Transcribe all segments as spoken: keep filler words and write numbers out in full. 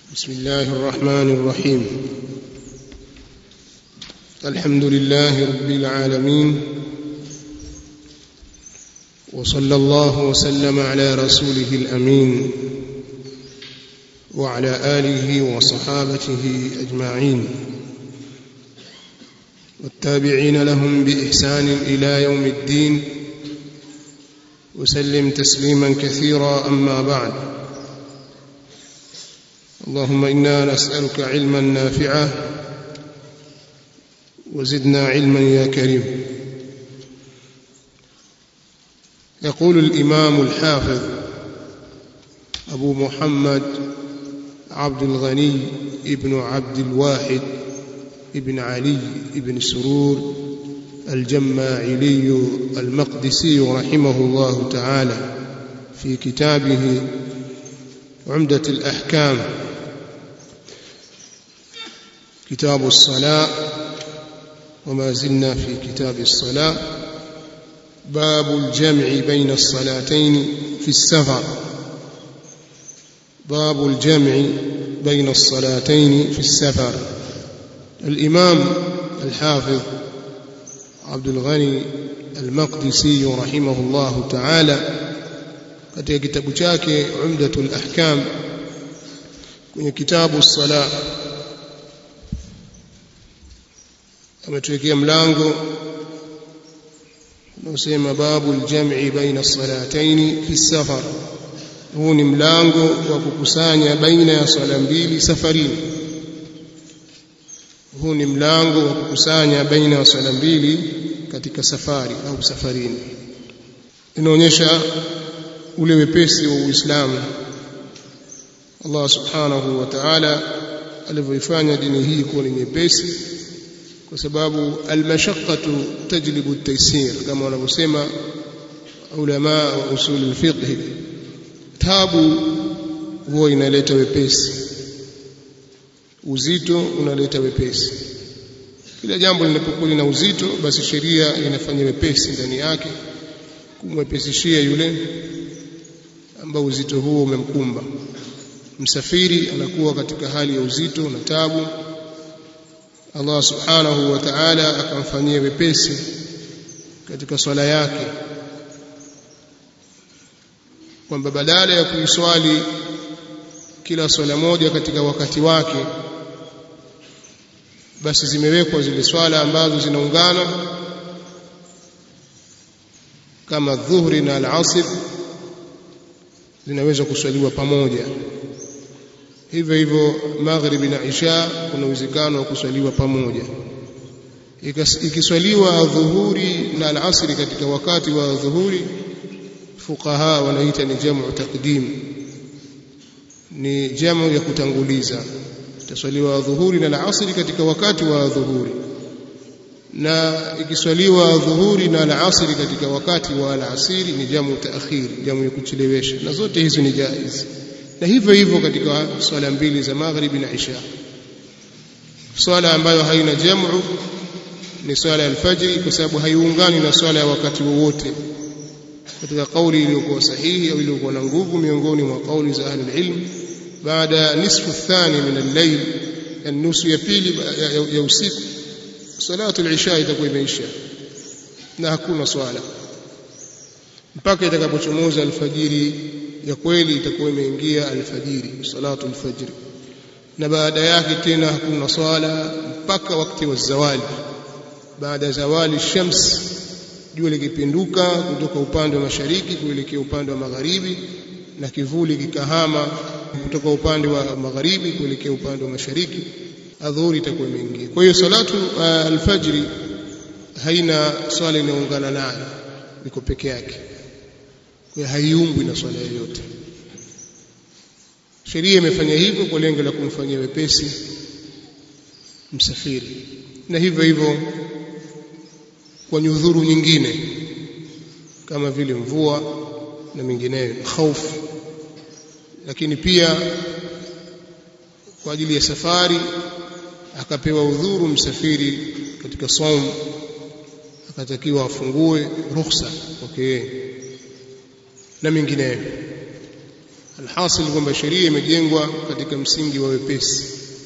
بسم الله الرحمن الرحيم. الحمد لله رب العالمين، وصلى الله وسلم على رسوله الأمين وعلى آله وصحابته أجمعين والتابعين لهم بإحسان إلى يوم الدين، وسلم تسليما كثيرا. أما بعد، اللهم إنا نسألك علما نافعا وزدنا علما يا كريم. يقول الإمام الحافظ أبو محمد عبد الغني ابن عبد الواحد ابن علي ابن سرور الجماعلي المقدسي رحمه الله تعالى في كتابه عمدة الأحكام، كتاب الصلاة، وما زلنا في كتاب الصلاة. باب الجمع بين الصلاتين في السفر. باب الجمع بين الصلاتين في السفر. الإمام الحافظ عبد الغني المقدسي رحمه الله تعالى katika kitabu chake Umdatul Ahkam kwenye kitabu as-Salah ametuwekea mlango unaosema babu al-jam'i baina as-salatayn fi as-safar. Huu ni mlango wa kukusanya baina ya swala mbili safarini. Huu ni mlango wa kukusanya baina ya swala mbili katika safari au safarini. Inaonyesha ule wepesi wa Uislamu Allah subhanahu wa ta'ala alivyoifanya dini hii kuwa ni nyepesi, kwa sababu almashaqqatu tajlibu at-taysir, kama wanavyosema ulama wa usul al-fiqh. Tabu huwa inaleta wepesi, uzito unaleta wepesi. Kila jambo linapokuwa na uzito, basi sheria inafanya wepesi ndani yake kumwepesishia yule ambao uzito huo umemkumba. Msafiri anakuwa katika hali ya uzito na tabu, Allah subhanahu wa ta'ala akamfanyia wepesi katika swala yake, kwamba badala ya kuiswali kila swala moja katika wakati wake, basi zimewekwa zile swala ambazo zinaungana kama dhuhri na al-asr, zinaweza kuswaliwa pamoja. Hivyo hivyo maghribi na isha kuna uwezekano wa kuswaliwa pamoja. Ikiswaliwa dhuhuri na al-asr katika wakati wa dhuhuri, fuqaha wanaita ni jamu taqdim, ni jamu ya kutanguliza. Itaswaliwa dhuhuri na al-asr katika wakati wa dhuhuri, na ikiswaliwa dhuhuri na al-asr katika wakati wa al-asiri ni jamu taakhir, jamu ya kuchelewesha, na zote hizo ni jaiz. Na hivyo hivyo katika swala mbili za maghribi na isha. Swala ambayo haina jamu ni swala al-fajr, kwa sababu haiungani na swala ya wakati wowote, katika kauli iliyokuwa sahihi au iliyokuwa na nguvu miongoni mwa kauli za ahli ilm. Baada nisfu thani min al-layl, nusu ya pili ya usiku, salatu al-isha itakuwa imeisha na hakuna swala mpaka itakapochomoza alfajiri ya kweli, itakuwa imeingia alfajiri, salatu alfajr, na baada yake tena hakuna swala mpaka wakati wa zawali. Baada zawali shams, jua likipinduka kutoka upande wa mashariki kuelekea upande wa magharibi, na kivuli kikahama kutoka upande wa magharibi kuelekea upande wa mashariki, adhuhuri itakuwa imeingia. Kwa hiyo salatu uh, alfajri haina swala inaungana nayo, iko peke yake, kwa haiungwi na swala yoyote. Sheria imefanya hivyo kwa lengo la kumfanyia wepesi msafiri, na hivyo hivyo kwa nyudhuru nyingine kama vile mvua na mingineyo, hofu. Lakini pia kwa ajili ya safari akapewa udhuru msafiri katika saum, akatakiwa afungue ruhusa okay, na mingineyo. alhasil kwamba sheria imejengwa katika msingi wa wepesi.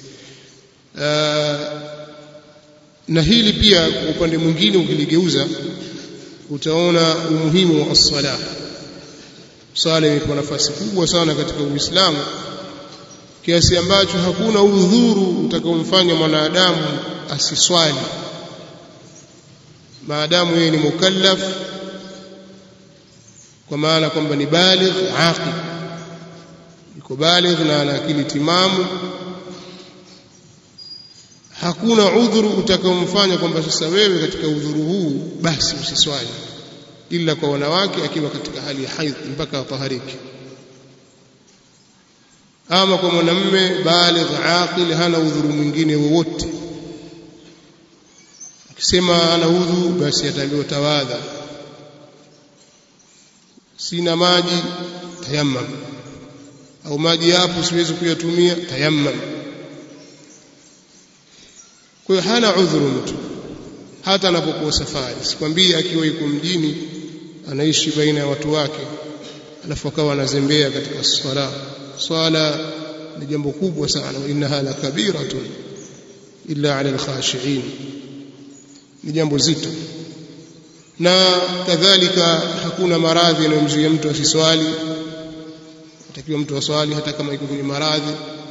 Na hili pia kwa upande mwingine ukiligeuza utaona umuhimu wa as-salah. Sala imepewa nafasi kubwa sana katika Uislamu kiasi ambacho hakuna udhuru utakaomfanya mwanadamu asiswali maadamu yeye ni mukallaf, kwa maana kwamba ni baligh aqil, yuko baligh na ana akili timamu. Hakuna udhuru utakaomfanya kwamba sasa wewe katika udhuru huu basi usiswali, ila kwa wanawake akiwa katika hali ya haidh mpaka atahariki. Ama kwa mwanamume baligh aqil hana udhuru mwingine wowote, akisema ana udhu basi ataambiwa tawadha, sina maji tayammam, au maji hapo siwezi kuyatumia tayammam. Kwa hiyo hana udhuru mtu hata anapokuwa safari. Sikwambii akiwa yuko mjini anaishi baina ya watu wake alafu akawa anazembea katika swala. Swala ni jambo kubwa sana, wa innaha la kabiratun illa ala alkhashiin, ni jambo zito. Na kadhalika hakuna maradhi yanayomzuia mtu asiswali, atakiwa mtu aswali hata kama yuko kwenye maradhi,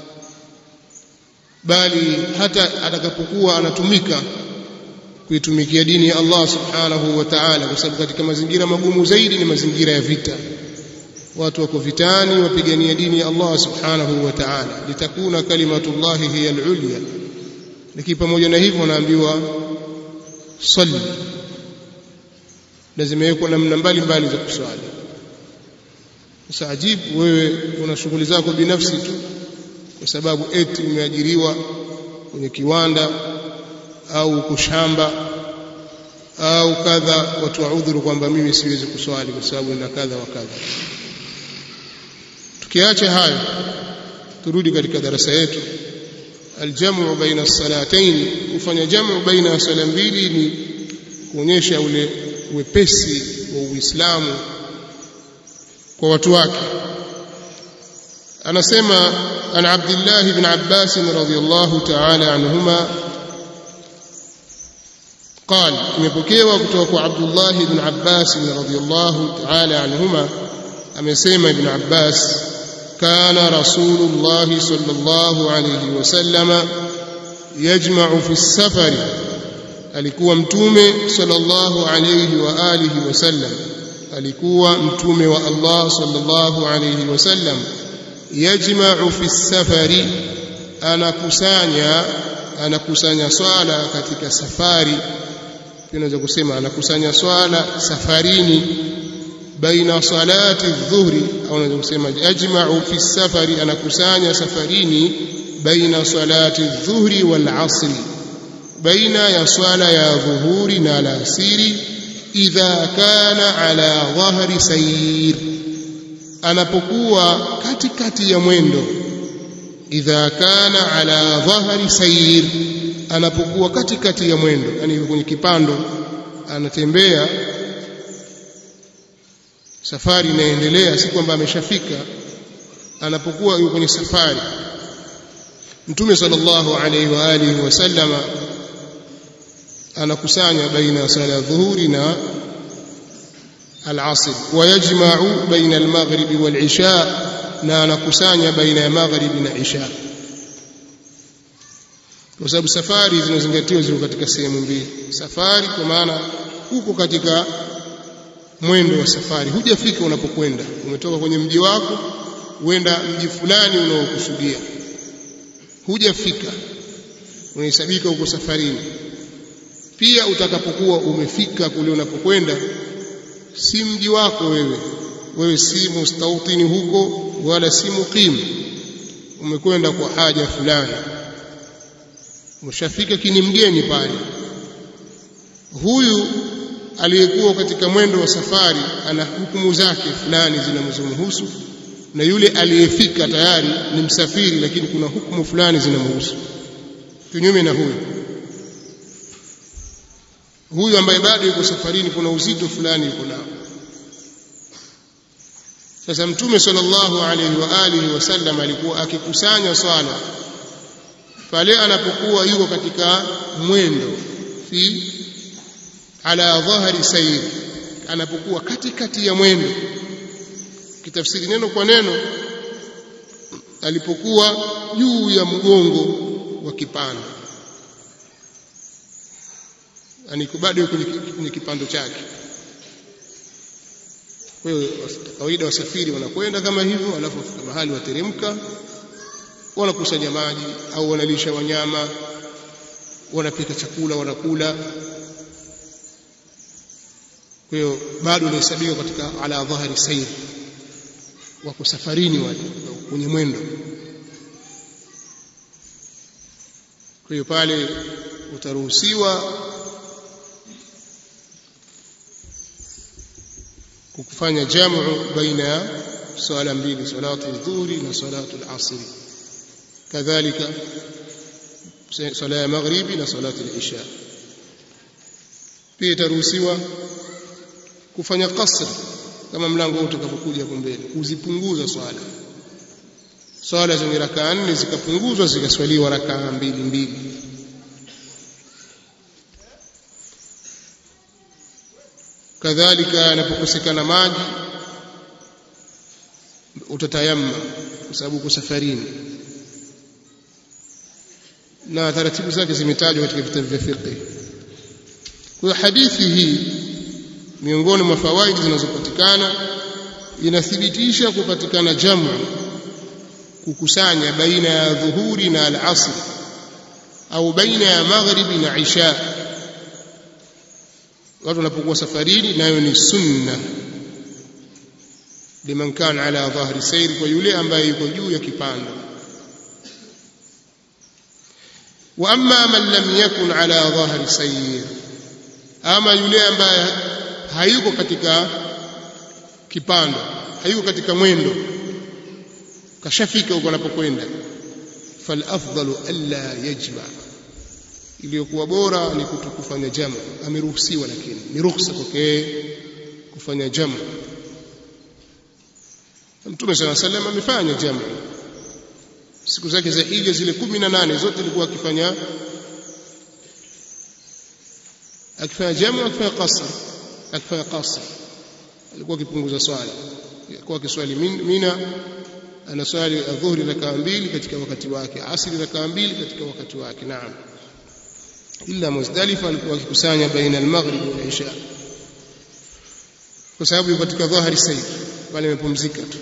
bali hata atakapokuwa anatumika kuitumikia dini ya Allah subhanahu wa ta'ala, kwa sababu katika mazingira magumu zaidi ni mazingira ya vita. Watu wako vitani wapigania dini ya Allah subhanahu wa ta'ala, litakuna kalimatullahi hiya al-ulya. Lakini pamoja na hivyo naambiwa salli, lazima yeko namna mbalimbali za kuswali. Sasa ajibu, wewe una shughuli zako binafsi tu kwa sababu eti umeajiriwa kwenye kiwanda au kushamba au kadha, watu waudhuru kwamba mimi siwezi kuswali kwa sababu nina kadha wa kadha. Tukiacha hayo, turudi katika darasa yetu. Aljamu baina as-salatayn, kufanya jamu baina sala mbili ni kuonyesha ule wepesi wa Uislamu kwa watu wake. Anasema an Abdullah ibn Abbas radhiyallahu ta'ala anhuma قال imepokewa kutoka kwa Abdullah ibn Abbas radhiyallahu ta'ala anhuma amesema Ibn Abbas, kana Rasulullah sallallahu alayhi wasallam yajma'u fi as-safari, alikuwa mtume sallallahu alayhi wa alihi wasallam, alikuwa mtume wa Allah sallallahu alayhi wasallam yajma'u fi as-safari, anakusanya anakusanya swala katika safari. Tunaweza kusema anakusanya swala safarini, baina salati adh-dhuhri, au unaweza kusema yajma'u fi as-safari, anakusanya safarini baina salati adh-dhuhri wal 'asri, baina ya swala ya dhuhuri na alasiri. Idha kana ala dhahri sayr, anapokuwa katikati ya mwendo. Idha kana ala dhahri sayr, anapokuwa katikati ya mwendo, yani yuko kwenye kipando anatembea, safari inaendelea, si kwamba ameshafika. Anapokuwa yuko kwenye safari, Mtume sallallahu alayhi wa alihi wasallama anakusanya baina sala dhuhuri na al-asr, wa yajma'u baina al-maghrib wal-isha, na anakusanya baina ya maghribi na isha, kwa sababu safari zinazingatiwa ziko katika sehemu mbili. Safari kwa maana uko katika mwendo wa safari, hujafika unapokwenda, umetoka kwenye mji wako uenda mji fulani unaokusudia, hujafika, unahesabika uko safarini. Pia utakapokuwa umefika kule unapokwenda, si mji wako wewe, wewe si mustautini huko wala si muqim, umekwenda kwa haja fulani, umeshafika kini mgeni pale. Huyu aliyekuwa katika mwendo wa safari ana hukumu zake fulani zinamhusu, na yule aliyefika tayari ni msafiri, lakini kuna hukumu fulani zinamhusu. Kinyume na huyu huyu ambaye bado yuko safarini, kuna uzito fulani yuko nao. Sasa Mtume sallallahu alayhi wa alihi wasallam alikuwa akikusanya swala pale anapokuwa yuko katika mwendo fi ala dhahri sayr, anapokuwa katikati ya mwendo. Kitafsiri neno kwa neno, alipokuwa juu ya mgongo wa kipando, yani bado yuko kwenye kipando chake. Kwa hiyo kawaida wasafiri wanakwenda kama hivyo, alafu fika mahali wateremka, wanakusanya maji au wanalisha wanyama, wanapika chakula, wanakula. Kwa hiyo bado inahesabiwa katika ala dhahri sayr, wako safarini wale kwenye mwendo. Kwa hiyo pale utaruhusiwa kufanya jamu baina ya swala mbili, salatu adh-dhuhri na salatu al-asr, kadhalika swala ya maghribi na salatu al-isha. Pia itaruhusiwa kufanya qasr kama mlango utakapokuja hapo mbele, kuzipunguza swala swala zenye rakaa nne zikapunguzwa zikaswaliwa rakaa mbili mbili. Kadhalika anapokosekana maji utatayamma kwa sababu uko safarini, na taratibu zake zimetajwa katika vitabu vya fiqh. Kwa hadithi hii miongoni mwa fawaidi zinazopatikana, inathibitisha kupatikana jamu, kukusanya baina ya dhuhuri na al-asr au baina ya maghribi na isha watu wanapokuwa safarini, nayo ni sunna liman kana ala dhahri sayr, kwa yule ambaye yuko juu ya kipando. Wa amma man lam yakun ala dhahri sayr, ama yule ambaye hayuko katika kipando, hayuko katika mwendo, kashafika huko anapokwenda, fal afdalu alla yajma, iliyokuwa bora ni kutokufanya jamu. Ameruhusiwa, lakini ni ruhusa kwake kufanya jamu. Mtume sallallahu alayhi wasallam amefanya jamu siku zake za hija zile kumi na nane zote, alikuwa akifanya akifanya jamu, akifanya qasr, akifanya qasr. Alikuwa akipunguza swala, alikuwa akiswali Mina, anaswali adhuhuri rakaa mbili katika wakati wake, asri rakaa mbili katika wakati wake. Naam, illa Muzdalifa alikuwa akikusanya baina al-maghrib wal isha, kwa sababu yuko katika dhahri sayr, pale amepumzika tu.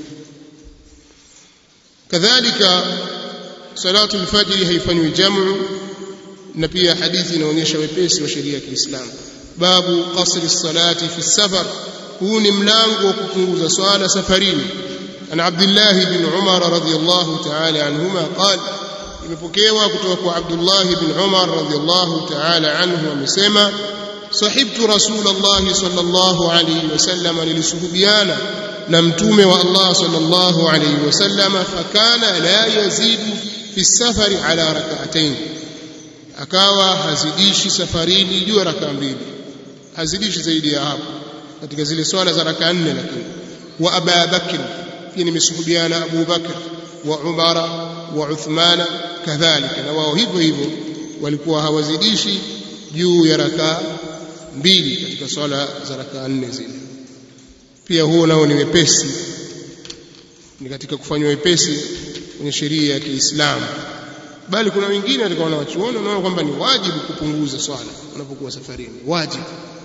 Kadhalika salatu al-fajr haifanywi jamu, na pia hadithi inaonyesha wepesi wa sheria ya Kiislamu. Babu qasri as-salati fi as-safar, huu ni mlango wa kupunguza swala safarini. Ana Abdullah ibn Umar radhiyallahu ta'ala anhuma qala, imepokewa kutoka kwa Abdullah ibn Umar radhiyallahu ta'ala anhu amesema, sahibtu Rasulullah sallallahu alayhi wasallam, nilisuhubiana na mtume wa Allah sallallahu alayhi wasallam, fakana la yazidu fi safari ala rak'atayn, akawa hazidishi safarini juu ya rakaa mbili, hazidishi zaidi ya hapo katika zile swala za rakaa nne. Lakini wa Abu Bakr, pia nimesuhubiana Abu Bakr wa Umar wa Uthman kadhalika, na wao hivyo hivyo walikuwa hawazidishi juu ya rakaa mbili katika swala za rakaa nne zile. Pia huo nao ni wepesi, ni katika kufanywa wepesi kwenye sheria ya Kiislamu. Bali kuna wengine katika wanawachuoni wanaona kwamba ni wajibu kupunguza swala unapokuwa safarini, wajibu.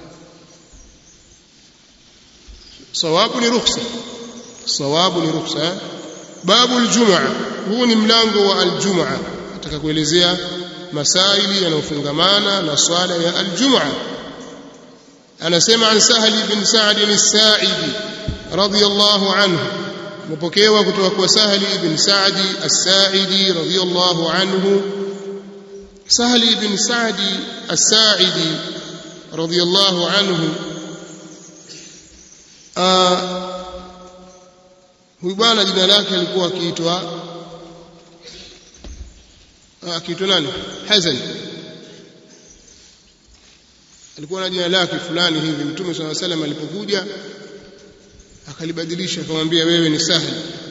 Sawabu ni rukhsa, sawabu ni rukhsa. Babu al-jum'a, huu ni mlango wa al-jum'a, nataka kuelezea masaili yanayofungamana na swala ya al-jum'a. Anasema an Sahal ibn Sa'd as-Sa'idi radiyallahu anhu, mpokewa kutoka kwa Sahal ibn Sa'd as-Sa'idi radiyallahu anhu. Sahal ibn Sa'd as-Sa'idi radiyallahu anhu, huyu bwana jina lake alikuwa akiitwa akiitwa nani? Hazan. Alikuwa na jina lake fulani hivi. Mtume sallallahu alaihi wasallam alipokuja akalibadilisha akamwambia wewe ni Sahal.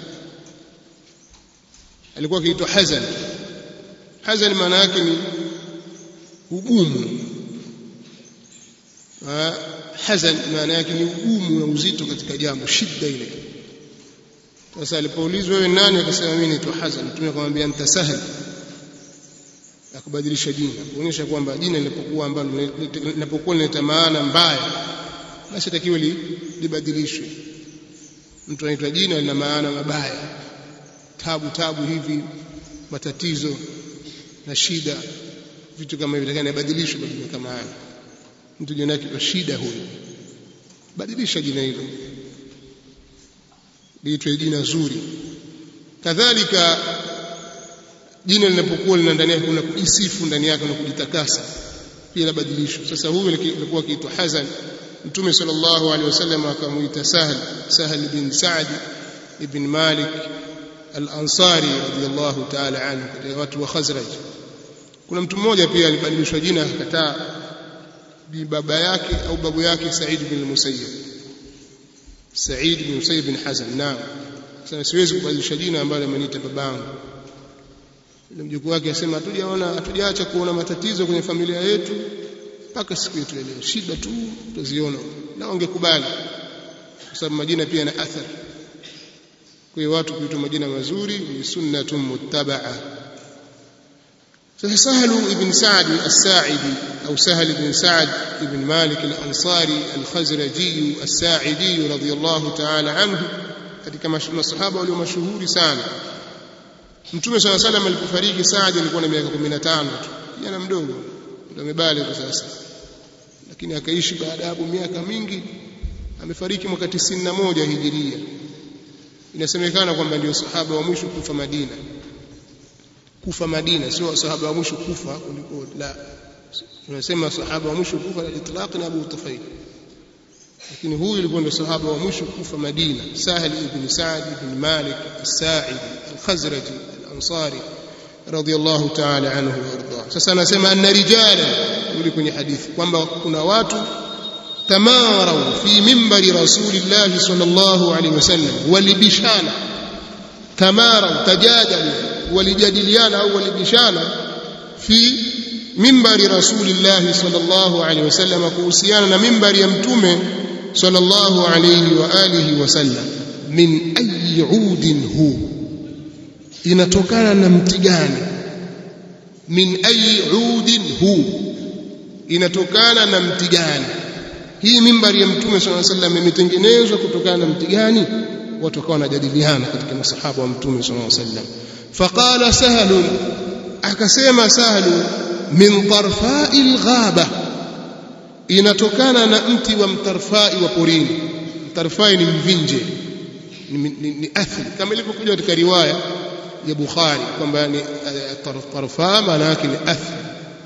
Alikuwa akiitwa Hazan. Hazan maana yake ni ugumu. Hazan maana yake ni ugumu na uzito katika jambo, shida ile. Sasa alipoulizwa wewe nani, akasema mimi naitwa Hazan. Mtume akamwambia anta Sahal, akabadilisha jina kuonyesha kwamba jina lilipokuwa ambalo linapokuwa linaleta maana mbaya basi takiwa libadilishwe. Mtu anaitwa jina lina maana mabaya, tabu tabu hivi, matatizo na shida, vitu kama hivi takana badilishwe kwa jina kama hayo. Mtu jina lake kwa shida huyo, badilisha jina hilo liitwe jina zuri. Kadhalika jina linapokuwa lina ndani yake kuna kujisifu ndani yake na kujitakasa pia labadilishwa. Sasa huyu alikuwa akiitwa Hazan, Mtume sallallahu alaihi wasallam akamuita Sahal, Sahal bin Sa'd ibn Malik al-Ansari radiyallahu ta'ala anhu, katika watu wa Khazraj. Kuna mtu mmoja pia alibadilishwa jina akakataa, bi baba yake au babu yake Sa'id bin al-Musayyib, Sa'id bin Musayyib bin Hazan. Naam, sasa siwezi kubadilisha jina ambalo ameniita babangu. Ile mjukuu wake asema hatujaona hatujaacha kuona matatizo kwenye familia yetu mpaka siku yetu leo, shida tu tuziona, na wangekubali kwa sababu majina pia yana athari. Kwa hiyo watu kuitwa majina mazuri ni sunnatun muttaba'a. Sasa Sahal ibn Sa'd as-Sa'idi au Sahal ibn Sa'd ibn Malik al-Ansari al-Khazraji as-Sa'idi radiyallahu ta'ala anhu, katika masahaba walio mashuhuri sana. Mtume swalla salam alipofariki Saad alikuwa na miaka kumi na tano tu, kijana mdogo, ndio amebaligh sasa, lakini akaishi baada ya miaka mingi. Amefariki mwaka tisini na moja hijiria. Inasemekana kwamba ndio sahaba wa mwisho kufa Madina. Kufa Madina, sio sahaba wa mwisho kufa kuliko, la, tunasema sahaba wa mwisho kufa al-itlaq na Abu Tufail, lakini huyu alikuwa ndio sahaba wa mwisho kufa Madina, Sahal ibn Sa'd ibn Malik as-Sa'idi al-Khazraji al-Ansari radiyallahu ta'ala anhu warda. Sasa anasema anna rijala, yule kwenye hadithi kwamba kuna watu tamarau fi minbari rasulillah sallallahu alaihi wasallam, walibishana. Tamarau tajadalu, walijadiliana au walibishana fi minbari rasulillah sallallahu alaihi wasallam, kuhusiana na minbari ya mtume sallallahu alayhi wa alihi wasallam. Min ayi udin hu, inatokana na mti gani? Min ayi udin hu, inatokana na mti gani? Hii mimbari ya mtume sallallahu alayhi wasallam imetengenezwa kutokana na mti gani? Watu wakawa wanajadiliana katika masahaba wa mtume sallallahu alayhi wasallam. Faqala Sahal, akasema Sahal, min tarfa'il ghaba, inatokana na mti wa mtarfai wa porini. Mtarfai ni mvinje, ni, ni, ni athli, kama ilivyokuja katika riwaya ya Bukhari kwamba ni tarfa maana yake ni athli.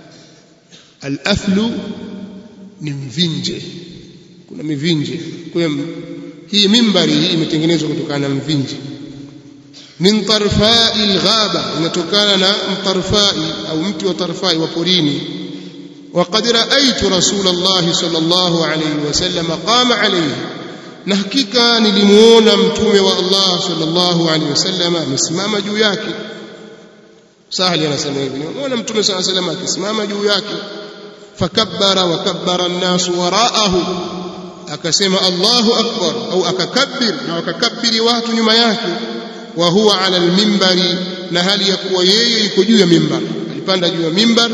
Al-athlu ni mvinje, kuna mivinje. Kwa hiyo hii mimbari hii imetengenezwa kutokana na mvinje. Min tarfai al-ghaba, inatokana na mtarfai au mti wa tarfai wa porini. وقد رأيت رسول الله صلى الله عليه وسلم قام عليه, na hakika nilimuona mtume wa Allah sallallahu alaihi wasallam amesimama juu yake. Sahali anasema hivi, nimeona mtume sallallahu alaihi wasallam akisimama juu yake. Fakabbara wa kabbara an-nas wara'ahu, akasema Allahu akbar, au akakabbir na wakakabiri watu nyuma yake. Wa huwa ala al-minbari, na hali ya kuwa yeye yuko juu ya mimbar. Alipanda juu ya mimbar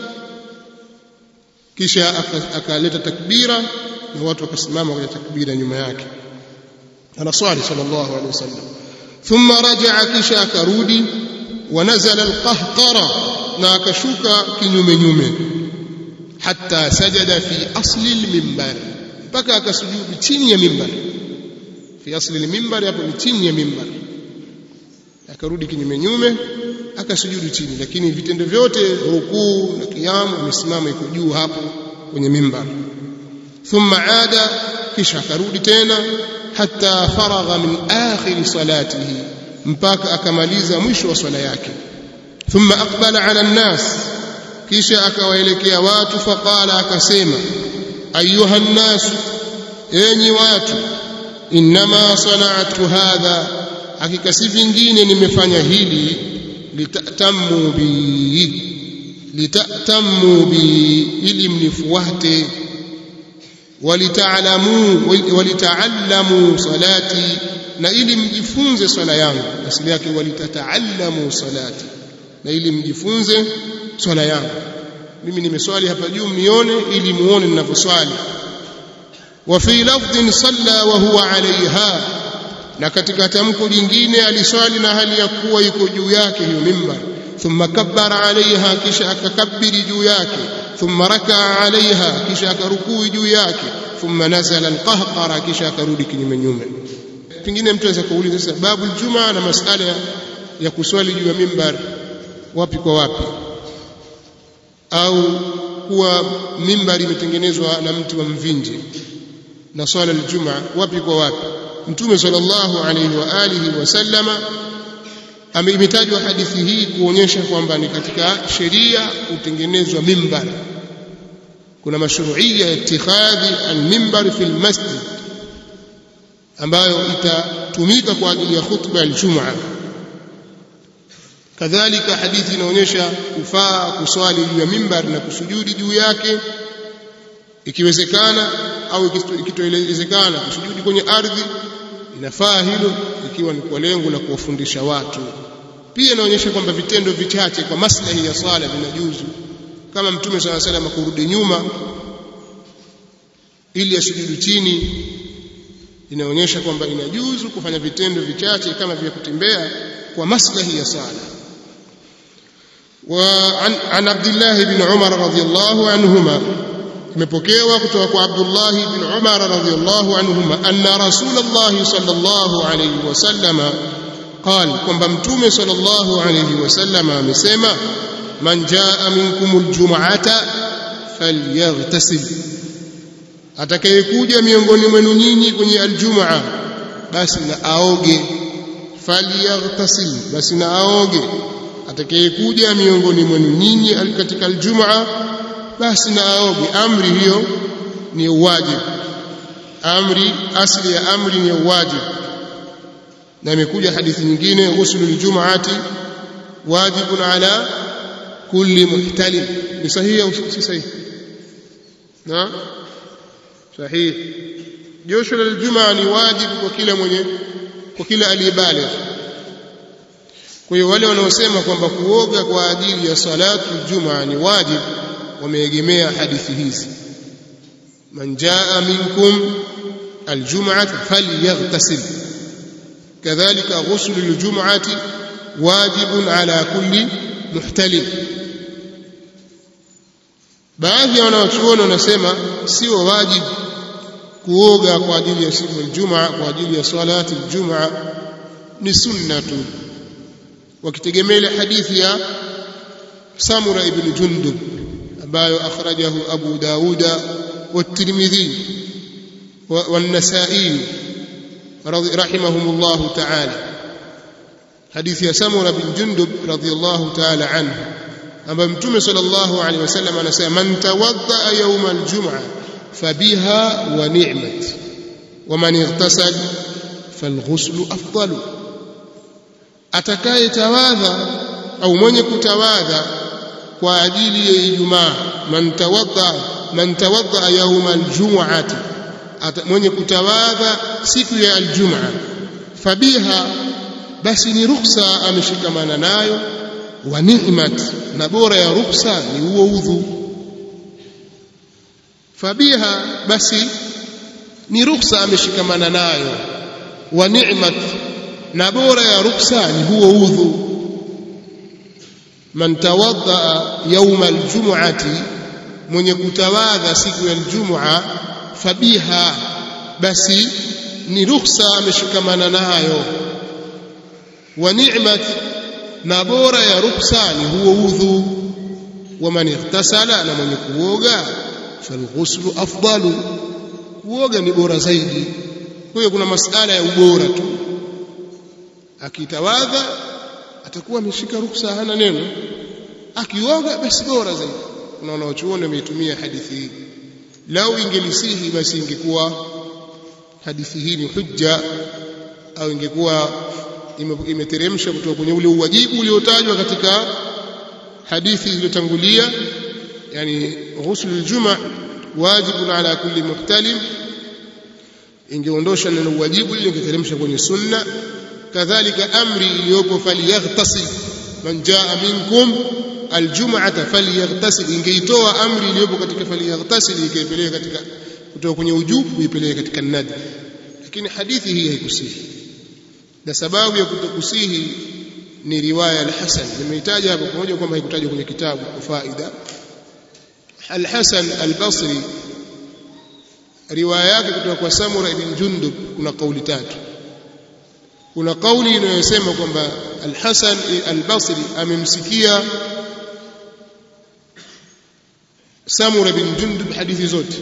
kisha akaleta takbira na watu wakasimama kwa takbira nyuma yake. Anaswali sallallahu alaihi wasallam. Thumma raja'a, kisha akarudi. Wa nazala al-qahqara, na akashuka kinyume nyume. Hatta sajada fi asli al-minbar, mpaka akasujudu chini ya mimbar. Fi asli al-minbar, hapo ni chini ya mimbar. Akarudi kinyume nyume akasujudu chini, lakini vitendo vyote rukuu na kiamu amesimama iko juu hapo kwenye mimbar. Thumma aada, kisha akarudi tena. Hatta faragha min akhir salatihi, mpaka akamaliza mwisho wa swala yake. Thumma aqbala ala an-nas, kisha akawaelekea watu. Faqala, akasema ayuha an-nas, enyi watu, inma sana'tu hadha hakika si vingine nimefanya hili litatamu bi litatamu bi ili mnifuate walitaalamu walitaalamu salati na ili mjifunze swala yangu asili yake walitataalamu salati na ili mjifunze swala yangu mimi nimeswali hapa juu mnione ili muone ninavyoswali wa fi lafdhin salla wa huwa alaiha na katika tamko jingine aliswali na hali ya kuwa yuko juu yake hiyo mimbar thumma kabbara alaiha kisha akakabiri juu yake thumma rakaa alaiha kisha akarukuu juu yake thumma nazala alqahqara kisha akarudi kinyume nyume pengine mtu anaweza kuuliza sababu aljumaa na masala ya kuswali juu ya mimbar wapi kwa wapi au kuwa mimbar imetengenezwa na mti wa mvinje na swala aljumaa wapi kwa wapi mtume sallallahu alayhi wa alihi wasallama ameimetajwa hadithi hii kuonyesha kwamba ni katika sheria kutengenezwa mimbar kuna mashru'iyya ya ittikhadhi al-mimbar fi al-masjid ambayo itatumika kwa ajili ya khutba al-jum'a kadhalika hadithi inaonyesha kufaa kuswali juu ya mimbar na kusujudi juu yake ikiwezekana au ikitowezekana kusujudi kwenye ardhi inafaa hilo ikiwa ni kwa lengo la kuwafundisha watu pia inaonyesha kwamba vitendo vichache kwa maslahi ya swala vinajuzu kama mtume swalla salam kurudi nyuma ili asujudu chini inaonyesha kwamba inajuzu kufanya vitendo vichache kama vya kutembea kwa maslahi ya swala wa an, an Abdullah ibn Umar radhiyallahu anhuma imepokewa kutoka kwa Abdullah ibn Umar radhiyallahu anhuma anna Rasulullah sallallahu alayhi wasallam قال kwamba mtume sallallahu alayhi wasallam amesema man jaa minkumul jum'ata falyaghtasil atakayekuja miongoni mwenu nyinyi kwenye aljumaa basi na aoge falyaghtasil basi na aoge atakayekuja miongoni mwenu nyinyi katika aljumaa basi na aoge amri hiyo ni wajibu amri asli ya amri ni wajibu na imekuja hadithi nyingine ghuslul jum'ati wajibun ala kulli muhtalim ni sahihi au si sahihi na sahihi josho la jumaa ni wajibu kwa kila mwenye kwa kila aliyebaligh kwa hiyo wale wanaosema kwamba kuoga kwa ajili ya salatu jumaa ni wajibu wameegemea hadithi hizi man jaa minkum aljum'ata falyaghtasil kadhalika ghusl aljum'ati wajibun ala kulli muhtalim baadhi ya wanachuoni wanasema sio wajibu kuoga kwa ajili ya siku ya Ijumaa kwa ajili ya salati Ijumaa ni sunna tu wakitegemea hadithi ya Samura ibn Jundub ambayo akhrajahu Abu Dawuda wa Tirmidhi wa an-Nasa'i rahimahumullah ta'ala hadithi ya Samura bin Jundub radiyallahu ta'ala anhu ambaye mtume sallallahu alaihi wasallam anasema man tawadda yawm al-jum'a fabiha wa ni'mat wa man ightasal falghuslu afdalu atakaye tawadha au mwenye kutawadha kwa ajili ya Ijumaa man tawadda man tawadda yawm al-jum'ati mwenye kutawadha siku ya al-jum'a fabiha basi ni ruhusa ameshikamana nayo wa ni'mat na bora ya ruhusa ni huo udhu fabiha basi ni ruhusa ameshikamana nayo wa ni'mat na bora ya ruhusa ni huo udhu man tawadda yawm aljum'ati mwenye kutawadha siku ya aljum'a fabiha basi ni ruhusa ameshikamana nayo wa ni'mat na bora ya ruhusa ni huo udhu wa man ightasala na mwenye kuoga falghuslu afdalu kuoga ni bora zaidi kwa hiyo kuna masala ya ubora tu akitawadha atakuwa ameshika ruhusa hana neno akioga basi bora zaidi kuna wanaochuoni wameitumia hadithi hii lau ingelisihi basi ingekuwa hadithi hii ni hujja au ingekuwa imeteremsha kutoka kwenye ule uwajibu uliotajwa katika hadithi iliyotangulia, yani ghusl al-jum'a wajibun ala kulli muhtalim, ingeondosha neno wajibu ile ingeteremsha kwenye sunna. Kadhalika amri iliyopo falyaghtasil man jaa minkum aljum'ata falyaghtasil, ingeitoa amri iliyopo katika falyaghtasil ikaipeleka katika kutoka kwenye ujubu ipeleke katika nadb. Lakini hadithi hii haikusihi, na sababu ya kutokusihi ni riwaya al-Hasan. Nimeitaja hapo pamoja kwamba haikutajwa kwenye kitabu kwa faida. Al-Hasan al-Basri riwaya yake kutoka kwa Samura ibn Jundub kuna kauli tatu. Kuna kauli inayosema kwamba Al-Hasan al-Basri amemsikia Samura ibn Jundub hadithi zote.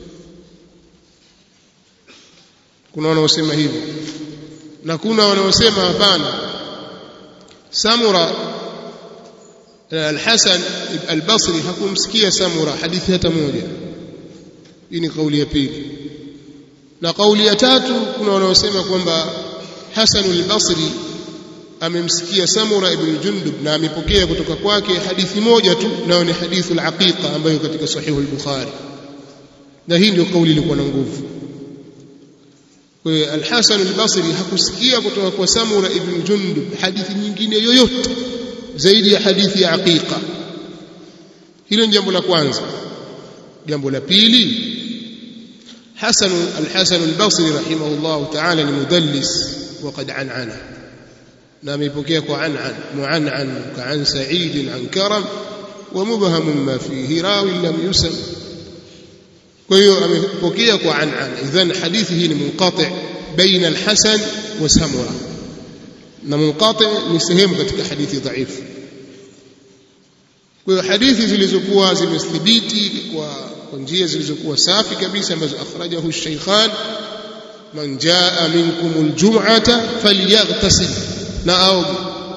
Kuna wanaosema hivyo na kuna wanaosema hapana, Samura Al-Hasan al-Basri hakumsikia Samura hadithi hata moja. Hii ni kauli ya pili. Na kauli ya tatu, kuna wanaosema kwamba Hasan al-Basri amemsikia Samura ibn Jundub na amepokea kutoka kwake hadithi moja tu, nayo ni hadithu al-Aqiqa ambayo katika Sahih al-Bukhari, na hii ndio kauli ilikuwa na nguvu. Kwa hiyo Al-Hasan al-Basri hakusikia kutoka kwa Samura ibn Jundub hadithi nyingine yoyote zaidi ya hadithi ya Aqiqa. Hilo ni jambo la kwanza. Jambo la pili, Hasan al-Hasan al-Basri rahimahullah ta'ala ni mudallis وقد عنعن، na amepokea kwa an'an mu'an'an ka'an Sa'id an Karam wa mubham ma fihi rawi lam yusam. Kwa hiyo amepokea kwa an'an, idhan hadithi hii ni munqati baina al-Hasan wa Samura, na munqati ni sehemu katika hadithi dhaifu. Kwa hiyo hadithi zilizokuwa zimethibiti kwa njia zilizokuwa safi kabisa ambazo akhrajahu ash-Shaykhan, man jaa minkum al-jum'ata falyaghtasil, na aoge.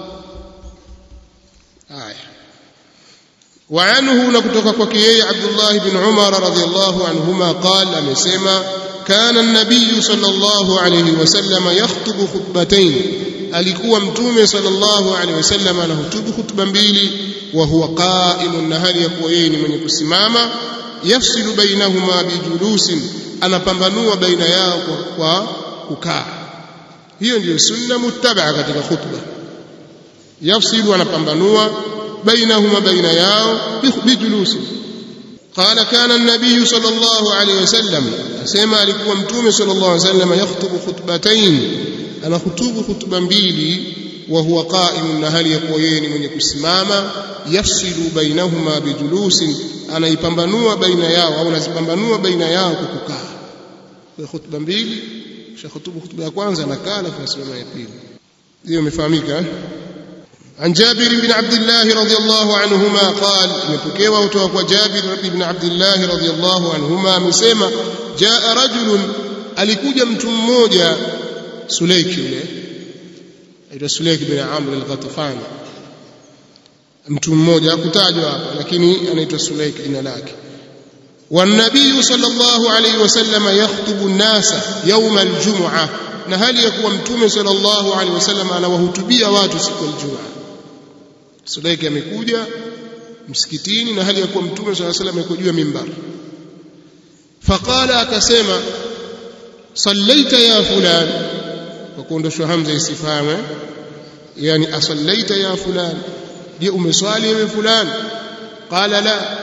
Haya, wa anhu, na kutoka kwake yeye Abdullah ibn Umar radhiyallahu anhuma qala, amesema kana an-nabiy sallallahu alayhi wasallam yakhutubu khutbatayn, alikuwa mtume sallallahu alayhi wasallam anahutubu khutba mbili, wa huwa qa'imun, na hali yakuwa yeye ni mwenye kusimama, yafsilu bainahuma bijulusin, anapambanua baina yao kwa kukaa. Hiyo ndiyo sunna muttabaa katika khutba. Yafsilu, anapambanua bainahuma baina yao bijulusin. Qala kana an-nabiy sallallahu alayhi wasallam, asema alikuwa mtume sallallahu alayhi wasallam yakhutubu khutbatayn, anahutubu khutba mbili, wa huwa qa'im, na hali yakuwa yeye ni mwenye kusimama, yafsilu bainahuma bijulusin, anaipambanua baina yao au anazipambanua baina yao kwa kukaa. Kwa khutba mbili, kisha khutubu khutba ya kwanza anakaa na kusimama ya pili. Hiyo imefahamika. An Jabir ibn Abdullah radhiyallahu anhuma qala, imepokewa kutoka kwa Jabir ibn Abdullah radhiyallahu anhuma amesema, jaa rajulun, alikuja mtu mmoja, Sulaik yule aitwa Sulaik ibn Amr al-Ghatafani, mtu mmoja hakutajwa hapa lakini anaitwa Sulaik jina lake. والنبي صلى الله عليه وسلم يخطب الناس يوم الجمعة, na hali ya kuwa mtume sallallahu alaihi wasallam anawahutubia watu siku ya Ijumaa. Sulaik amekuja msikitini na hali ya kuwa mtume sallallahu alaihi wasallam yuko juu ya mimbar. Faqala, akasema, sallaita ya fulan, kwa kuondoshwa hamza istifham, yani asallaita ya fulan, je umeswali ewe fulan? Qala la,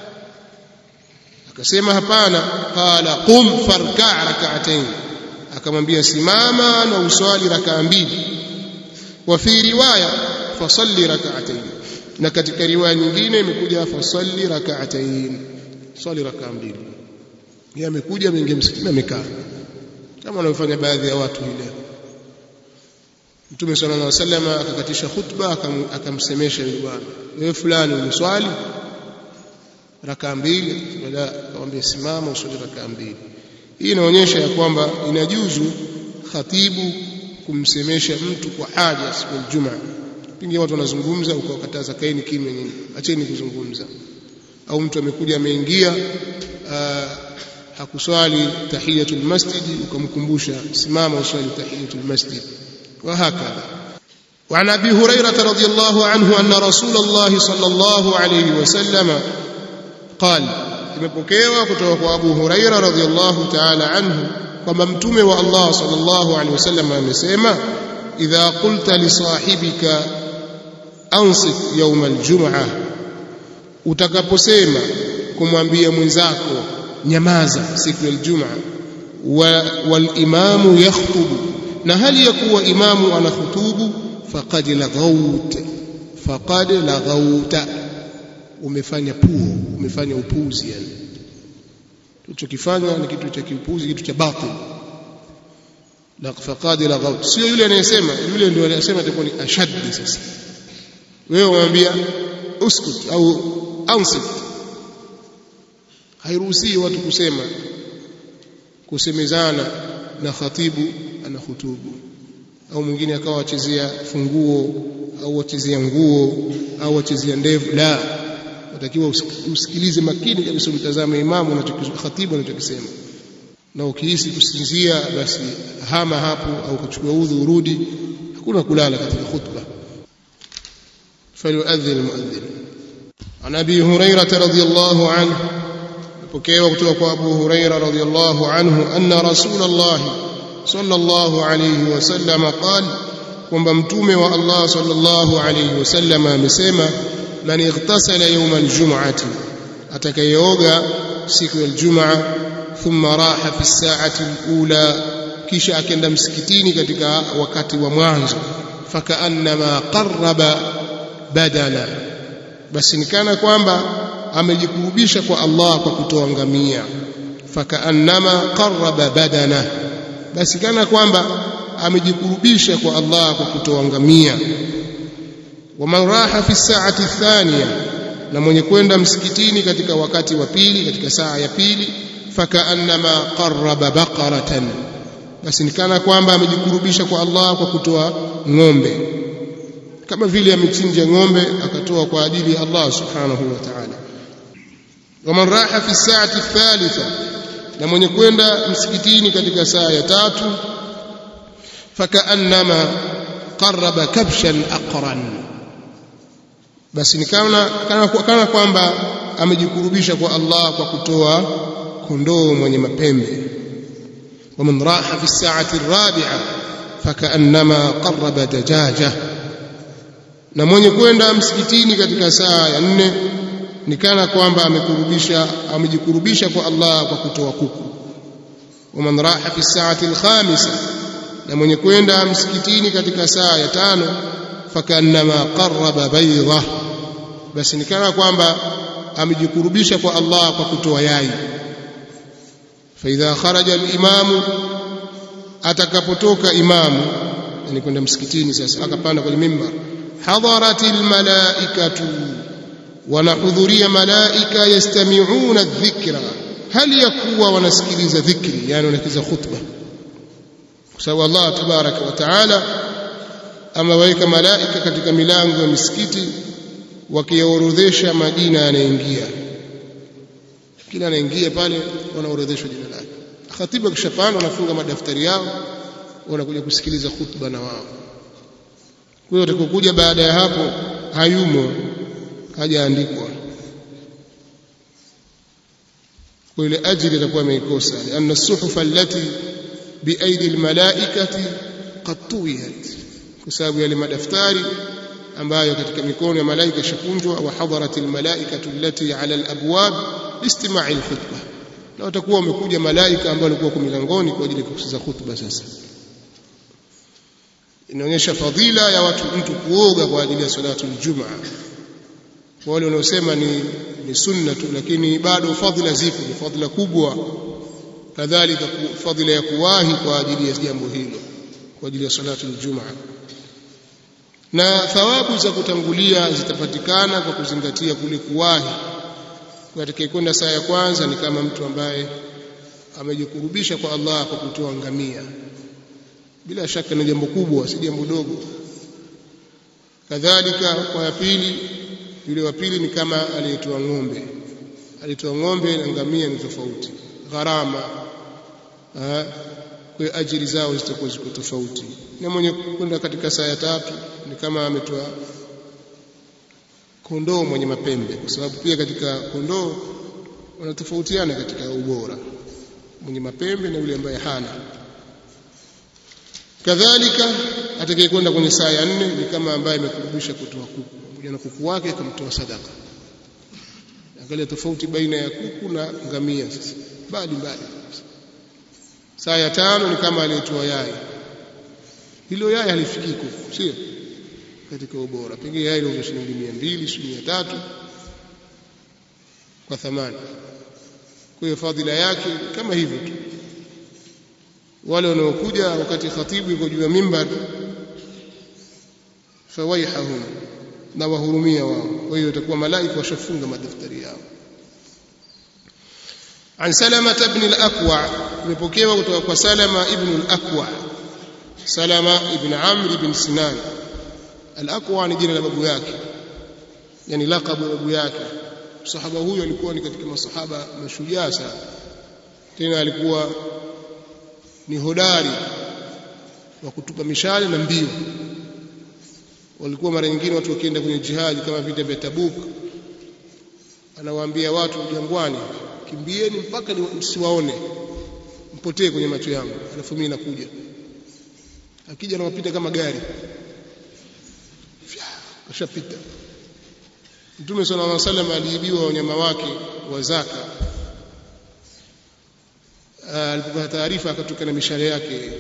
akasema hapana. Qala qum farka' rak'atayn, akamwambia simama na uswali rak'a mbili. Wa fi riwaya fasalli rak'atayn, na katika riwaya nyingine imekuja fasalli rak'atayn, swali rak'a mbili. Yeye amekuja ameingia msikitini amekaa kama wanavyofanya baadhi ya watu leo. Mtume sallallahu alaihi wasallam akakatisha khutba, akamsemesha yule bwana, wewe fulani umeswali rakaa mbili? Wala akamwambia simama uswali rakaa mbili. Hii inaonyesha ya kwamba inajuzu khatibu kumsemesha mtu kwa haja siku ya Ijumaa. Pingi watu wanazungumza ukawakataza, kaeni kimya nyinyi, acheni kuzungumza. Au mtu amekuja ameingia hakuswali tahiyatul masjid ukamkumbusha simama uswali tahiyatul masjid wa hakadha. وعن أبي هريرة رضي الله عنه أن رسول الله صلى الله عليه وسلم قال imepokewa kutoka kwa Abu Huraira radhiyallahu ta'ala anhu kwamba mtume wa Allah sallallahu alaihi wasallam amesema idha qulta li sahibika ansit yawm aljum'ah, utakaposema kumwambia mwenzako nyamaza siku ya Ijumaa, wal imamu yakhutubu, na hali ya kuwa imamu anakhutubu, faqad laghawt faqad laghawta, umefanya puo, umefanya upuzi. Yani tulichokifanya ni kitu cha kiupuzi, kitu cha batil. La faqad laghawt, sio yule anayesema, yule ndio anayesema atakuwa ni ashaddi. Sasa wewe umwambia uskut au ansit, hairuhusi watu kusema kusemezana na khatibu ana hutubu, au mwingine akawa achezea funguo au achezea nguo au achezea ndevu. La, unatakiwa usikilize makini kabisa, mtazame imamu na khatibu anachokisema, na ukihisi kusinzia basi hama hapo au kuchukua udhu urudi. Hakuna kulala katika khutba. falyuadhdhin almuadhdhin. An Abi Hurairah radhiyallahu anhu, pokewa kutoka kwa Abu Hurairah radhiyallahu anhu anna Rasulullah sallallahu alayhi wasallam qala, kwamba mtume wa Allah sallallahu alayhi wasallam amesema man ightasala yawm aljum'ati, atakayeoga siku ya Ijumaa, thumma raha fi as-sa'ati al-ula, kisha akenda msikitini katika wakati wa mwanzo, fakaannama qarraba badala, basi nikana kwamba amejikurubisha kwa Allah kwa kutoa ngamia. Fakaannama qarraba badana, basi kana kwamba amejikurubisha kwa Allah kwa kutoa ngamia. Wa man raha fi saati thaniya, na mwenye kwenda msikitini katika wakati wa pili, katika saa ya pili, fakaannama qarraba baqaratan, basi nikana kwamba amejikurubisha kwa Allah kwa kutoa ng'ombe, kama vile amechinja ng'ombe akatoa kwa ajili ya Allah subhanahu wa ta'ala. Wa man raha fi saati thalitha, na mwenye kwenda msikitini katika saa ya tatu, fakaannama qarraba kabshan aqran, basi ni kana kana, kana kwamba amejikurubisha kwa Allah kwa kutoa kondoo mwenye mapembe. Wa man raha fi saati rabi'a, fakaannama qarraba dajaja, na mwenye kwenda msikitini katika saa ya nne ni kana kwamba amekurubisha amejikurubisha kwa Allah kwa kutoa kuku. Wa man raha fi saati al-khamisa, na mwenye kwenda msikitini katika saa ya tano, fakaannama qarraba bayda, basi ni kana kwamba amejikurubisha kwa Allah kwa kutoa yai. Fa idha kharaja al-imamu, atakapotoka imamu, yani kwenda msikitini sasa akapanda kwenye mimbar, hadaratil malaikatu, wanahudhuria malaika, yastami'una adh-dhikra, hali yakuwa wanasikiliza dhikri, yani wanasikiliza khutba, kwa sababu Allah tabaraka wa taala ameweka malaika katika milango ya misikiti wakiorodhesha majina yanayoingia. Kila anaingia pale wanaorodheshwa jina lake. Khatibu akishapanda wanafunga madaftari yao, wanakuja kusikiliza khutba na wao. Kwa hiyo utakokuja baada ya hapo hayumo, hajaandikwa, kwa ile ajili itakuwa imeikosa. Lianna as-suhufa allati biaidi almalaikati qad tuwiyat, kwa sababu yale madaftari ambayo katika mikono ya malaika shakunjwa. Wa hadarat almalaikatu allati ala alabwab listima'i alkhutbah, na watakuwa wamekuja malaika ambao walikuwa kwa milangoni kwa ajili ya kusikiza khutba. Sasa inaonyesha fadhila ya watu mtu kuoga kwa ajili ya salatu aljumaa. Kwa wale wanaosema ni ni sunna tu, lakini bado fadhila zipo, ni fadhila kubwa. Kadhalika fadhila ya kuwahi kwa ajili ya jambo hilo, kwa ajili ya salatu aljumaa. Na thawabu za kutangulia zitapatikana kwa kuzingatia kule kuwahi. Kwa atakayekwenda saa ya kwanza ni kama mtu ambaye amejikurubisha kwa Allah kwa kutoa ngamia. Bila shaka ni jambo kubwa, si jambo dogo. Kadhalika kwa ya pili, yule wa pili ni kama aliyetoa ng'ombe. Aliyetoa ng'ombe na ngamia ni tofauti. gharama, kwa ajili zao zitakuwa ziko tofauti. Na mwenye kwenda katika saa ya tatu ni kama ametoa kondoo mwenye mapembe, kwa sababu pia katika kondoo wanatofautiana katika ubora, mwenye mapembe na yule ambaye hana. Kadhalika atakayekwenda kwenye saa ya nne ni kama ambaye amekurubisha kutoa kuku, pamoja na kuku wake akamtoa sadaka. Angalia tofauti baina ya kuku na ngamia sasa, bali mbali. Saa ya tano ni kama aliyetoa yai, hilo yai halifiki kuku, sio katika ubora, pengine yai ni shilingi mia mbili, shilingi mia tatu kwa thamani. Kwa hiyo fadhila yake kama hivyo tu. Wale wanaokuja wakati khatibu yuko juu ya mimbar, fawaihahum, na wahurumia wao. Kwa hiyo itakuwa malaika washafunga madaftari yao. An Salama ibn al-Aqwa, tumepokewa kutoka kwa Salama ibn al-Aqwa. Salama ibn Amr ibn Sinan. Al-Aqwa ni jina la babu yake, yani laqabu babu yake. Sahaba huyo alikuwa ni katika masahaba mashujaa sana, tena alikuwa ni hodari wa kutupa mishale na mbio. Walikuwa mara nyingine watu wakienda kwenye jihad kama vita vya Tabuk, anawaambia watu jangwani, kimbieni mpaka msiwaone, mpotee kwenye macho yangu, alafu mimi nakuja. Akija na wapita kama gari, kashapita. Mtume sallallahu alaihi wasallam aliibiwa wanyama wake wa zaka. Alipopata taarifa akatoka na mishale yake.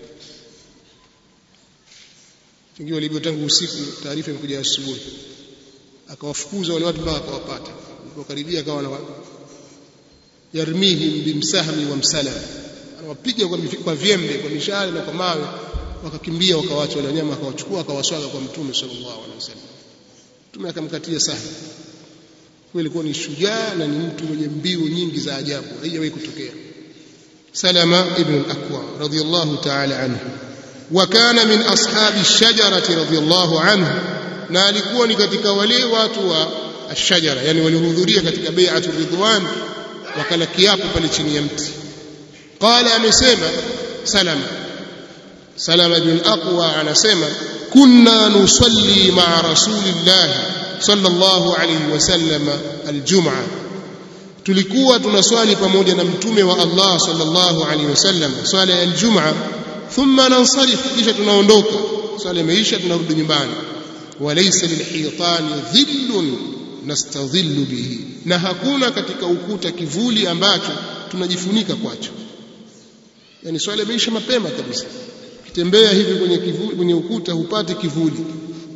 Wengine waliibiwa tangu usiku, taarifa imekuja asubuhi. Akawafukuza wale watu mpaka akawapata. Alipokaribia akawa na yarmihim bimsahmi wa msalam, anawapiga kwa kwa vyembe, kwa mishale na kwa mawe, wakakimbia wakawaacha wale wanyama, akawachukua akawaswaga kwa Mtume sallallahu alaihi wasallam. Mtume akamkatia sahi. Kwa ilikuwa ni shujaa na ni mtu mwenye mbio nyingi za ajabu, haijawahi kutokea. Salama ibn al-Aqwa radiyallahu ta'ala anhu, wa kana min ashabi ash-shajarati radiyallahu anhu, na alikuwa ni katika wale watu wa ash-shajara, yani walihudhuria katika bai'atu ridwan, wakala kiapo pale chini ya mti. Qala, amesema Salama Salama ibn al-Aqwa anasema, kunna nusalli ma'a rasulillah sallallahu alayhi wasallam al-jum'a, tulikuwa tunaswali pamoja na mtume wa Allah sallallahu alayhi wasallam swala ya al-jum'a. Thumma nansarif, kisha tunaondoka, swala imeisha tunarudi nyumbani. Walaysa lilhitani dhillun nastadhillu bihi, na hakuna katika ukuta kivuli ambacho tunajifunika kwacho. Yani swala imeisha mapema kabisa, kitembea hivi kwenye kivuli, kwenye ukuta hupati kivuli.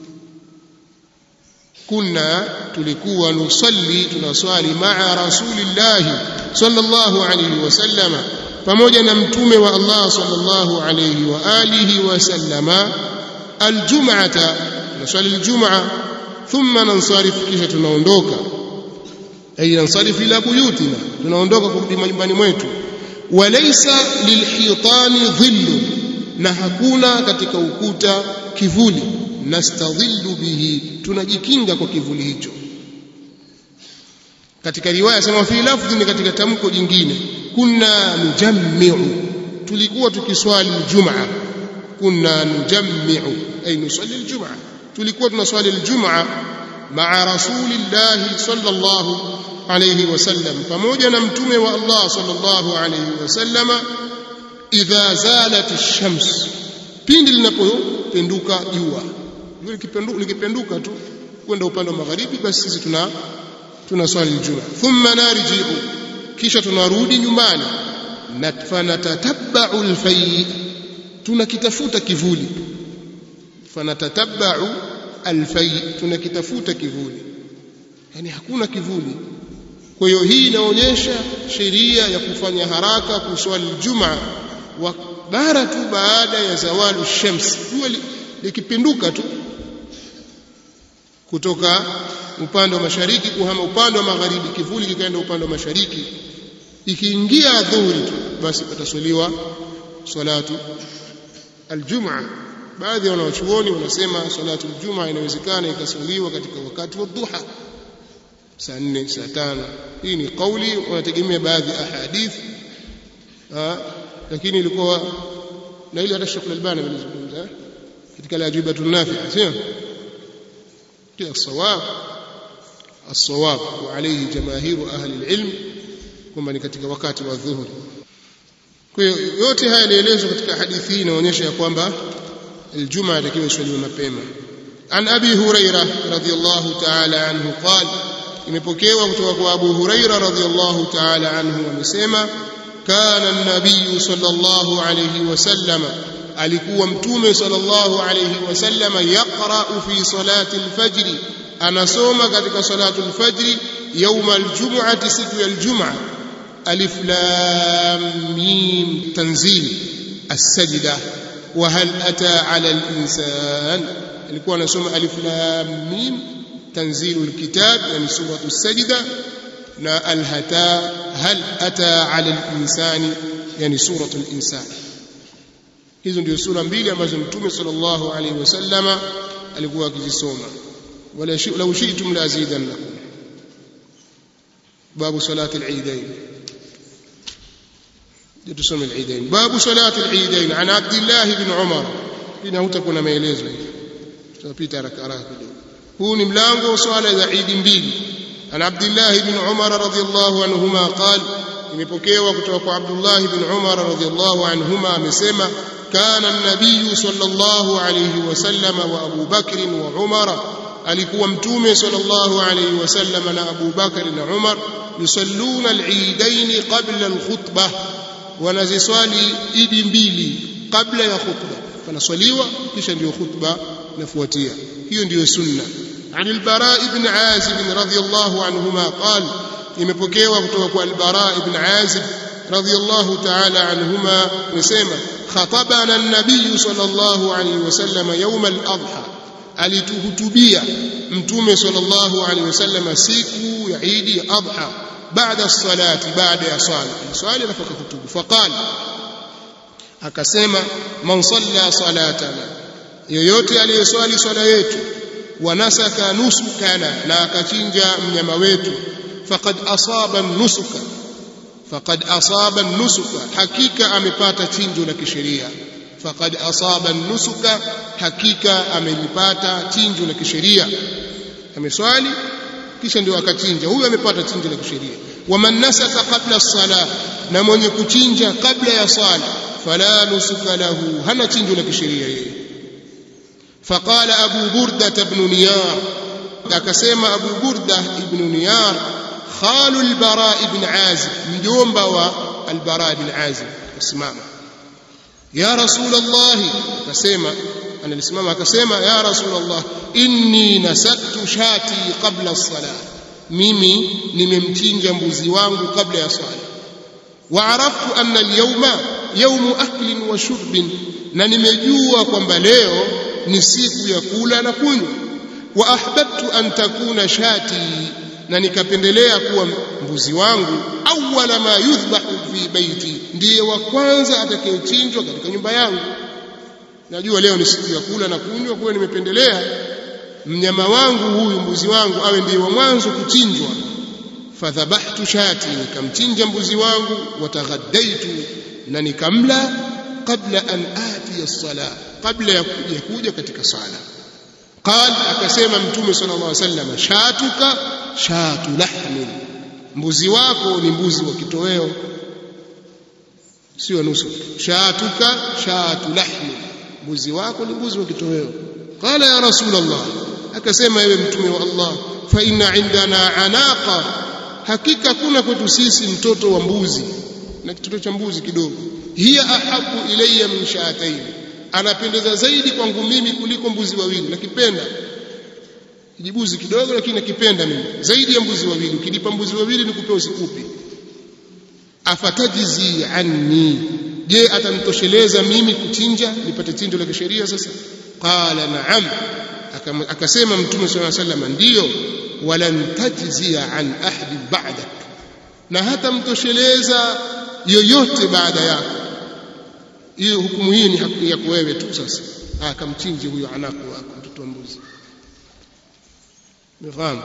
Kunna, tulikuwa nusalli, tunaswali ma'a rasulillah sallallahu alayhi wasallam, pamoja na mtume wa Allah sallallahu alayhi wa alihi wasallama, aljum'ata, tunaswali aljum'a. Thumma nansarif, kisha tunaondoka, ay nansarif ila buyutina, tunaondoka kurudi nyumbani mwetu. Walaysa lilhitani dhillu, na hakuna katika ukuta kivuli, nastadhillu bihi, tunajikinga kwa kivuli hicho. Katika riwaya sema fi lafdhi, ni katika tamko jingine, kunna nujammi'u, tulikuwa tukiswali aljumaa. Kunna nujammi'u ay nusalli aljumaa, tulikuwa tunaswali aljumaa ma'a rasulillah sallallahu alayhi wasallam, pamoja na mtume wa Allah sallallahu alayhi wasallama. Idha zalat ash-shams, pindi linapopenduka jua. Likipenduka likipenduka tu kwenda upande wa magharibi, basi sisi tuna tunaswali aljuma. Thumma narji'u, kisha tunarudi nyumbani. Natfanatatabba'u alfay, tunakitafuta kivuli. Fanatatabba'u alfay, tunakitafuta kivuli, yani hakuna kivuli. Kwa hiyo hii inaonyesha sheria ya kufanya haraka kuswali Ijumaa wa bara tu baada ya zawalu shams, jua likipinduka tu kutoka upande wa mashariki kuhama upande wa magharibi, kivuli kikaenda upande wa mashariki, ikiingia dhuhuri tu basi pataswaliwa salatu aljumaa. Baadhi ya wanachuoni wanasema salatu aljumaa inawezekana ikaswaliwa katika wakati wa dhuha, saa nne, saa tano. Hii ni kauli wanategemea baadhi ya ahadith ah lakini ilikuwa na ile hata Sheikh Al-Albani alizungumza katika al-ajibatu an-nafi'a sio kila sawab as-sawab wa alayhi jamaahiru ahli al-ilm kwamba ni katika wakati wa dhuhuri. Kwa hiyo yote haya yalielezwa katika hadithi hii inaonyesha ya kwamba الجمعة takiwa iswaliwe mapema. An Abi Hurairah radhiyallahu ta'ala anhu qala, imepokewa kutoka kwa Abu Hurairah radhiyallahu ta'ala anhu amesema, kana an-nabiy sallallahu alayhi wasallam, alikuwa mtume sallallahu alayhi wasallam yaqra'u fi salati al-fajr, anasoma katika salatu al-fajr يوم الجمعة siku ya al-jum'a, alif lam mim tanzil as-sajda wa hal ata 'ala al-insan, alikuwa anasoma alif lam mim tanzilul kitab yani suratu as-sajda na al-hata hal ata 'ala al-insani yani suratu al-insan. Hizo ndio sura mbili ambazo mtume sallallahu alayhi wasallama alikuwa akizisoma. wala law shi'tum la azidannakum. باب صلاة العيدين. تصوم العيدين. باب صلاة العيدين عن عبد الله بن عمر. هنا هتكون maelezo hivi. Tutapita haraka haraka kidogo. Huu ni mlango wa swala za Eid mbili. An Abdullah ibn Umar radhiyallahu anhuma qala, imepokewa kutoka kwa Abdullah ibn Umar radhiyallahu anhuma amesema, kana an-nabiy sallallahu alayhi wasallam wa Abu Bakr wa Umar, alikuwa mtume sallallahu alayhi wasallam na Abu Bakr na Umar yusalluna al-eidain qabla al-khutbah, wanaziswali idi mbili kabla ya khutba, fanaswaliwa kisha ndio khutba inafuatia. Hiyo ndio sunna. عن البراء بن عازب رضي الله عنهما قال, imepokewa kutoka kwa al-Bara ibn Azib radhiyallahu ta'ala anhuma amesema, khatabana an-nabiy sallallahu alayhi wasallam yawm al-adha, alituhutubia mtume sallallahu alayhi wasallam siku ya Eid ya Adha, baada as-salati, baada ya swala swali na kutubu. Faqala, akasema, man salla salatana, yoyote aliyeswali swala yetu, wa nasaka nusukana, na akachinja mnyama wetu, faqad asaba nusuka, faqad asaba nusuka, hakika amepata chinjo la kisheria. faqad asaba nusuka, hakika amelipata chinjo la kisheria. Ameswali kisha ndio akachinja, huyo amepata chinjo la kisheria. Waman nasaka qabla as-salah, na mwenye kuchinja kabla ya swala, fala nusuka lahu, hana chinjo la kisheria yeye. Faqala Abu Burda ibn Niyar, akasema Abu Burda ibn Niyar, khalu al-Bara ibn Azib, mjomba wa al-Bara ibn Azib, asimama, ya Rasulullah, akasema analisimama, akasema ya Rasulullah, inni nasaktu shati qabla as-salah, mimi nimemchinja mbuzi wangu kabla ya swala. Wa araftu anna al-yawma yawmu aklin wa shurbin, na nimejua kwamba leo ni siku ya kula na kunywa. Wa ahbabtu an takuna shati, na nikapendelea kuwa mbuzi wangu awwala ma yudhbahu fi baiti, ndiye wa kwanza atakayechinjwa katika nyumba yangu. Najua leo ni siku ya kula na kunywa, kwa hiyo nimependelea mnyama wangu huyu, mbuzi wangu, awe ndiye wa mwanzo kuchinjwa. Fadhabahtu shati, nikamchinja mbuzi wangu. Wataghaddaitu, na nikamla, kabla an ati as-salah, kabla ya kuja kuja katika sala. Qal, akasema mtume sallallahu alaihi wasallam, shatuka shatu lahmin, mbuzi wako ni mbuzi wa kitoweo, sio nusu. Shatuka shatu lahmin, mbuzi wako ni mbuzi wa kitoweo. Qala ya Rasulullah, akasema ewe mtume wa Allah, fa inna indana anaqa, hakika kuna kwetu sisi mtoto wa mbuzi, na kitoto cha mbuzi kidogo. Hiya ahabu ilayya min shatayn, anapendeza zaidi kwangu mimi kuliko mbuzi wawili. Nakipenda kijibuzi kidogo, lakini nakipenda mimi zaidi ya mbuzi wawili. Ukinipa mbuzi wawili nikupe usikupi. Afatajizi anni, je atanitosheleza mimi kuchinja nipate chinjo la kisheria sasa? Qala na'am, akasema mtume sallallahu alayhi wasallam, ndio. Walan tajzia an ahdi ba'dak, na hata mtosheleza yoyote baada yako. Hiyo hukumu hii ni haki yako wewe tu sasa. Akamchinje huyo anaku wako, mtoto wa mbuzi. Mfahamu?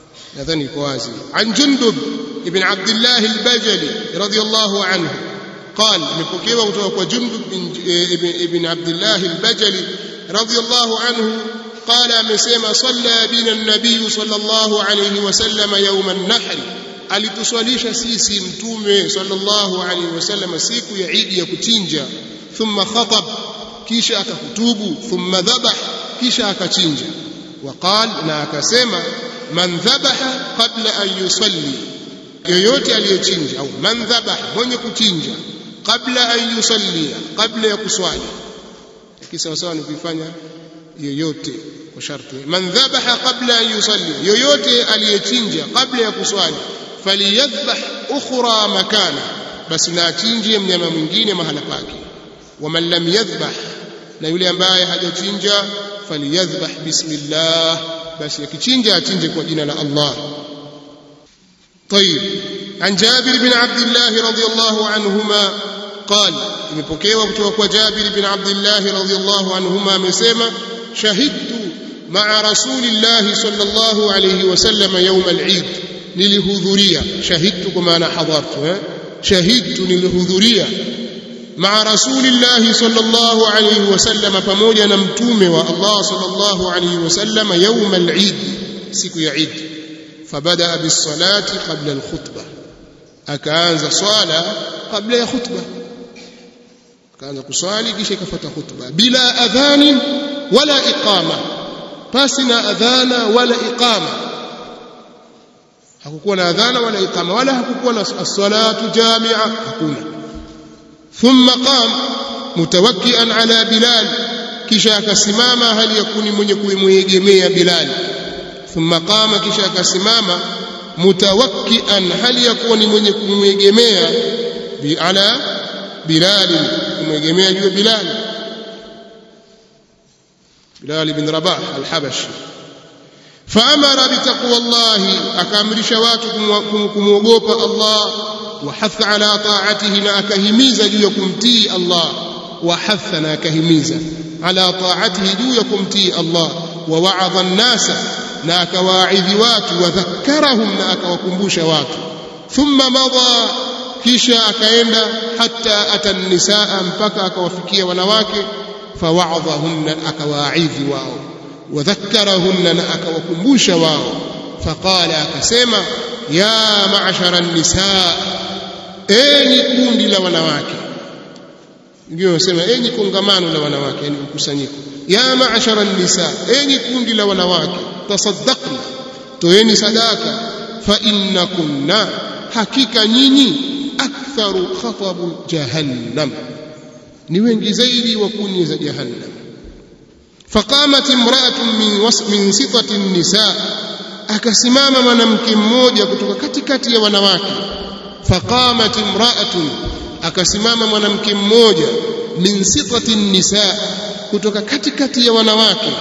Nadhani iko wazi. An Jundub ibn Abdullah al-Bajali radiyallahu anhu, قال مpokewa kutoka kwa Jundub ibn Abdullah al-Bajali radiyallahu anhu قال amesema salla bina an-nabiy sallallahu alayhi wasallam yawm an-nahr alituswalisha sisi mtume sallallahu alayhi wasallam siku ya Eid ya kuchinja thumma khatab kisha akahutubu thumma dhabah kisha akachinja وقال na akasema man dhabaha qabla an yusalli yoyote aliyechinja au man dhabaha mwenye kuchinja kabla an yusalli kabla ya kuswali kisa sawa ni kuifanya yoyote kwa sharti man dhabaha qabla an yusalli yoyote aliyechinja kabla ya kuswali faliyadhbah ukhra makana basi na achinje mnyama mwingine mahala pake waman lam yadhbah na yule ambaye hajachinja faliyadhbah bismillah basi akichinja achinje kwa jina la Allah. طيب عن جابر بن عبد الله رضي الله عنهما قال imepokewa kutoka kwa Jabir bin Abdullah radhiyallahu anhuma amesema shahidtu ma'a rasulillah sallallahu alayhi wasallam yawm al-Eid nilihudhuria shahidtu kwa maana hadartu eh shahidtu nilihudhuria ma'a rasulillah sallallahu alayhi wasallam pamoja na mtume wa Allah sallallahu alayhi wasallam yawm al-Eid siku ya Eid fabada bis-salati qabla al-khutbah akaanza swala kabla ya khutbah kaanza kuswali kisha ikafuata khutba bila adhani wala iqama pasi na adhana wala iqama hakukuwa na adhana wala iqama wala hakukuwa na as-salatu jami'a hakuna thumma qam mutawakkian ala bilal kisha akasimama hali yakuni mwenye kuegemea bilal thumma qama kisha akasimama mutawakkian hali yakuni mwenye kumwegemea bi ala bilal kumegemea juu Bilal Bilal ibn Rabah al-Habashi faamara bitaqwa Allah akaamrisha watu kumuogopa Allah wa hatha ala ta'atihi na akahimiza juu ya kumtii Allah wa hatha na akahimiza ala ta'atihi juu ya kumtii Allah wa wa'adha an-nasa na akawaidhi watu wa dhakkarahum na akawakumbusha watu thumma madha kisha akaenda hata atanisaa mpaka akawafikia wanawake fawa'adhahunna akawaidhi wao wadhakkarahunna na akawakumbusha wao faqala akasema ya ma'ashara an-nisaa enyi kundi la wanawake ndio wanasema enyi kongamano la wanawake yani mkusanyiko ya ma'ashara an-nisaa enyi kundi la wanawake tasaddaqna toeni sadaka fa innakunna hakika nyinyi aktharu khatabu jahannam ni wengi zaidi wa kuni za jahannam faqamat imra'atun min wasmin sitati an-nisa akasimama mwanamke mmoja kutoka katikati ya wanawake faqamat imra'atun akasimama mwanamke mmoja min sitati an-nisa kutoka katikati ya wanawake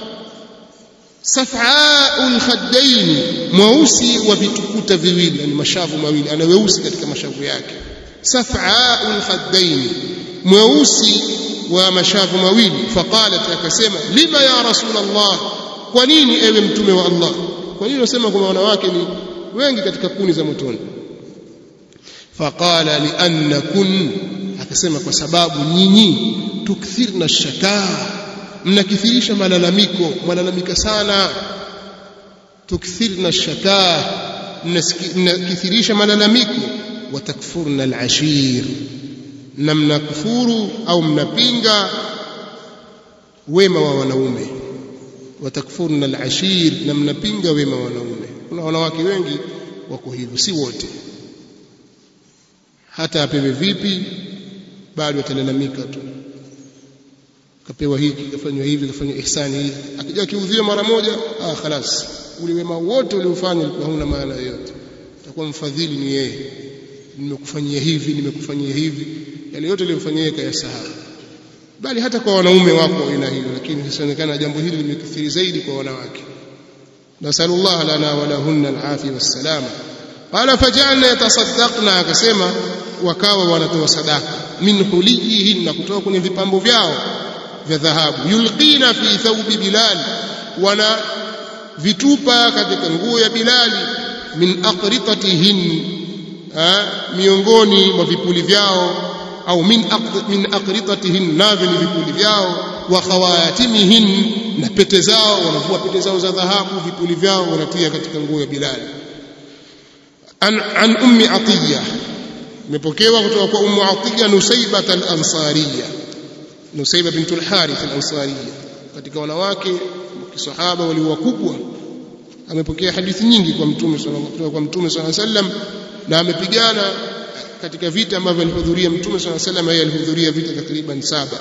saf'a'ul khaddain mweusi wa vitukuta viwili ni mashavu mawili ana weusi katika mashavu yake saf'a'ul khaddain mweusi wa mashavu mawili faqalat akasema lima ya rasulullah kwa nini ewe mtume wa Allah kwa nini unasema kwamba wanawake ni wengi katika kuni za motoni faqala li annakun akasema kwa sababu nyinyi tukthirna shakaa mnakithirisha malalamiko malalamika sana tukthirna shakaa mnakithirisha malalamiko watakfurna al-ashir na mnakufuru au mnapinga wema wa wanaume watakfurna al-ashir na mnapinga wema wa wanaume kuna wanawake wengi wako hivyo si wote hata apewe vipi bado watalalamika tu kapewa hiki kafanywa hivi kafanywa ihsani hivi akija kiudhiwa mara moja ah خلاص ule wema wote uliofanya ulikuwa hauna maana yoyote utakuwa mfadhili ni yeye nimekufanyia hivi nimekufanyia hivi yale yote aliyofanyia yeye kayasahau bali hata kwa wanaume wako ina hiyo lakini inaonekana jambo hili limekithiri zaidi kwa wanawake nasallallahu lana wa lahunna al-afiyah was-salama qala faj'alna yatasaddaqna akasema wakawa wanatoa sadaka min huliyihin kutoka kwenye vipambo vyao vya dhahabu yulqina fi thawbi bilal wana vitupa katika nguo ya bilali min aqritatihin miongoni mwa vipuli vyao au min aqd min aqritatihin na vipuli vyao wa khawatimihin na pete zao wanavua pete zao za dhahabu vipuli vyao wanatia katika nguo ya Bilal an an ummi Atiyya imepokewa kutoka kwa ummu Atiyya Nusayba al-Ansariyya Nusayba bint al-Harith al-Ansariyya katika wanawake wa kisahaba waliowakubwa amepokea hadithi nyingi kwa mtume sallallahu kwa mtume sallallahu alaihi wasallam na amepigana katika vita ambavyo alihudhuria mtume sallallahu alaihi wasallam yeye alihudhuria vita takriban saba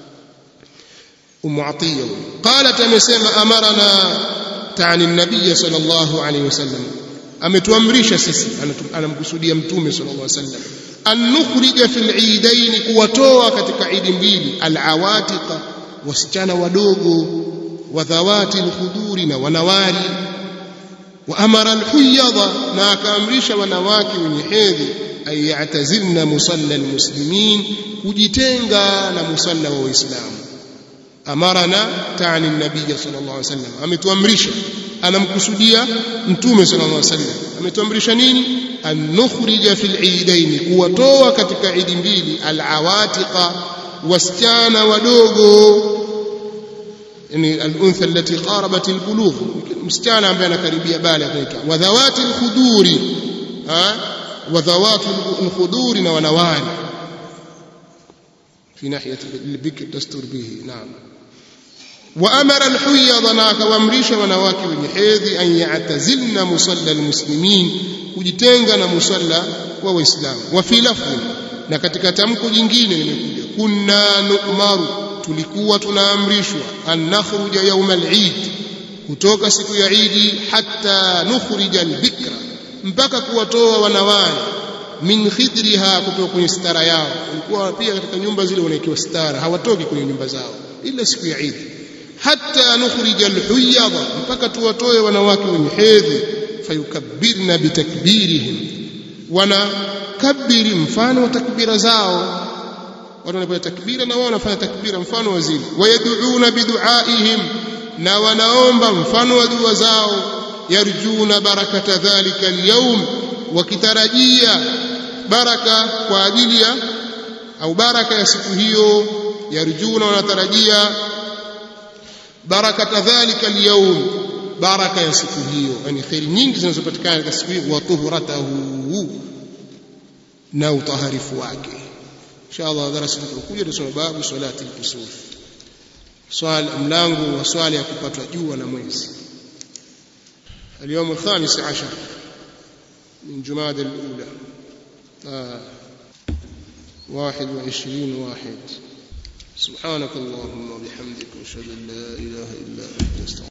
ummu Atiyya qalat amesema amarana ta'ani an-nabiy sallallahu alaihi wasallam ametuamrisha sisi anamkusudia mtume sallallahu alaihi wasallam an nukhrija fil eidain kuwatoa katika idi mbili al-awatiqa wasichana wadogo wa dhawati al-khuduri na wanawari wa amara al-huyadha na akaamrisha wanawake wenye hedhi ay ya'tazilna musalla al-muslimin kujitenga na musalla wa waislamu amarana ta'ani an-nabiy sallallahu alaihi wasallam ametuamrisha anamkusudia mtume sallallahu alaihi wasallam ametuamrisha nini an nukhrija fil eidain kuwatoa katika idi mbili al-awatiqa wasichana wadogo yani al-untha allati qarabat al-bulugh msichana ambaye anakaribia bale anaitwa wa dhawati al-khuduri ha wa dhawati al-khuduri na wanawari fi nahiyati al-bikr dastur bihi naam وأمر الحيض ناك وامرش wanawake wenye hedhi an ya'tazilna musalla almuslimin kujitenga na musalla wa waislamu wa fi lafzi na katika tamko jingine limekuja kunna nu'maru tulikuwa tunaamrishwa an nakhruja yawm al-eid kutoka siku ya Eid hatta nukhrija al-bikra mpaka kuwatoa wanawake min khidriha kutoka kwenye stara yao walikuwa pia katika nyumba zile wanaekiwa stara hawatoki kwenye nyumba zao ila siku ya Eid hatta nukhrija al-huyadha mpaka tuwatoe wanawake wenye hedhi fayukabbirna bitakbirihim wana kabiri mfano wa takbira zao watu wanafanya takbira na wao wanafanya takbira mfano wa zile wayad'una bidu'aihim na wanaomba mfano wa dua zao yarjuna barakata dhalika al-yawm wakitarajia baraka kwa ajili ya au baraka ya siku hiyo yarjuna wanatarajia barakata dhalika al-yawm baraka ya siku hiyo yani khair nyingi zinazopatikana katika siku hiyo wa tuhuratahu na utaharifu wake inshallah darasa tutakuja tusome babu salati al-kusuf swali mlango wa swali ya kupatwa jua na mwezi اليوم الخامس عشر من جمادى الأولى آه واحد وعشرين واحد سبحانك اللهم وبحمدك أشهد أن لا إله إلا أنت